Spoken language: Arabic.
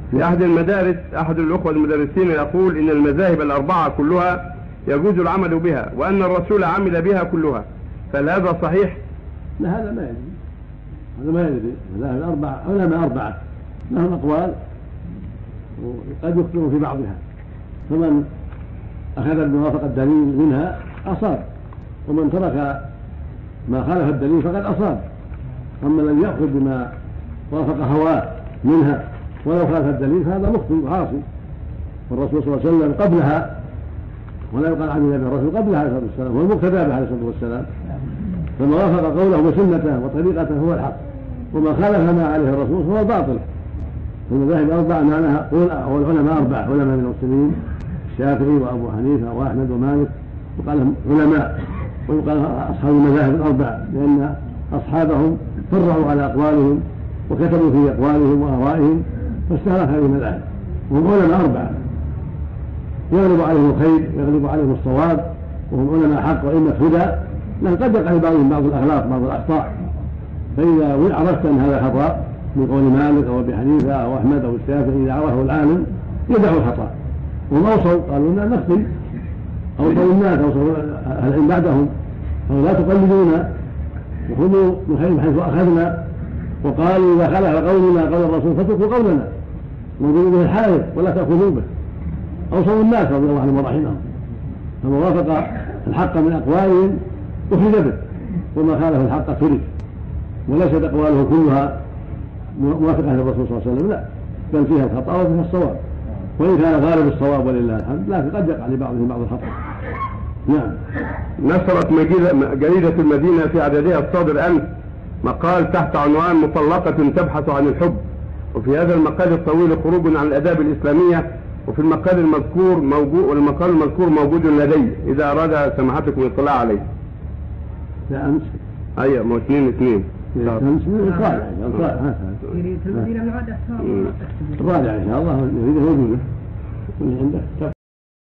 في أحد المدارس أحد الأخوة المدرسين يقول إن المذاهب الأربعة كلها يجوز العمل بها، وأن الرسول عمل بها كلها، فهل هذا صحيح؟ لا، هذا ما يدري، هذا ما يدري. المذاهب الأربعة علماء أربعة لهم أقوال وقد يخطئوا في بعضها، فمن أخذ بموافقة الدليل منها أصاب، ومن ترك ما خالف الدليل فقد أصاب. أما لم يأخذ بما وافق هواه منها ولو خالف الدليل فهذا مخطئ وعاصي. والرسول صلى الله عليه وسلم قبلها، ولا يقال عن النبي الرسول قبلها عليه الصلاة والسلام هو المقتدى به عليه الصلاة والسلام، فما وافق قوله وسنته وطريقته هو الحق، وما خالف ما عليه الرسول فهو الباطل. المذاهب الأربعة معناها والعلماء أربعة علماء من المسلمين، الشافعي وأبو حنيفة وأحمد ومالك، وقال علماء، ويقال أصحاب المذاهب الأربعة لأن أصحابهم فرعوا على أقوالهم وكتبوا في أقوالهم وآرائهم فاستهلك هذه المذاهب، وهم علماء أربعة يغلب عليهم الخير يغلب عليهم الصواب، وهم علماء حق وإما هدى، لكن قد يقع لبعضهم بعض الأخلاق بعض الأخطاء، فإذا عرفت أن هذا خطأ من قول مالك أو أبي حنيفة أو أحمد أو الشافعي إذا عرفه العالم يدع الخطأ. وهم أوصوا قالوا لنا نخطئ، أوصوا الناس أوصوا أهل العلم بعدهم قالوا لا تقلدونا وخذوا من حيث أخذنا، وقالوا إذا خلف قولنا قول الرسول فاتركوا قولنا وانظروا به الحائط ولا تأخذوا به. أوصوا الناس رضي الله عنهم ورحمهم، فما وافق الحق من أقوالهم أخذ به، وما خالف الحق ترك، وليست أقواله كلها موافقة للرسول صلى الله عليه وسلم، لا، بل فيها الخطأ وفيها الصواب، وإن كان غالب الصواب ولله الحمد، لكن قد يقع لبعضهم بعض الخطأ. نعم. نشرت جريدة المدينة في عددها الصادر أمس مقال تحت عنوان مطلقة تبحث عن الحب، وفي هذا المقال الطويل خروج عن الآداب الإسلامية، وفي المقال المذكور موجود لدي إذا أراد سماحتكم الاطلاع عليه. لا أمس. أيوة، ما 2/2. أمس الرابع إن شاء الله يريد وجوده.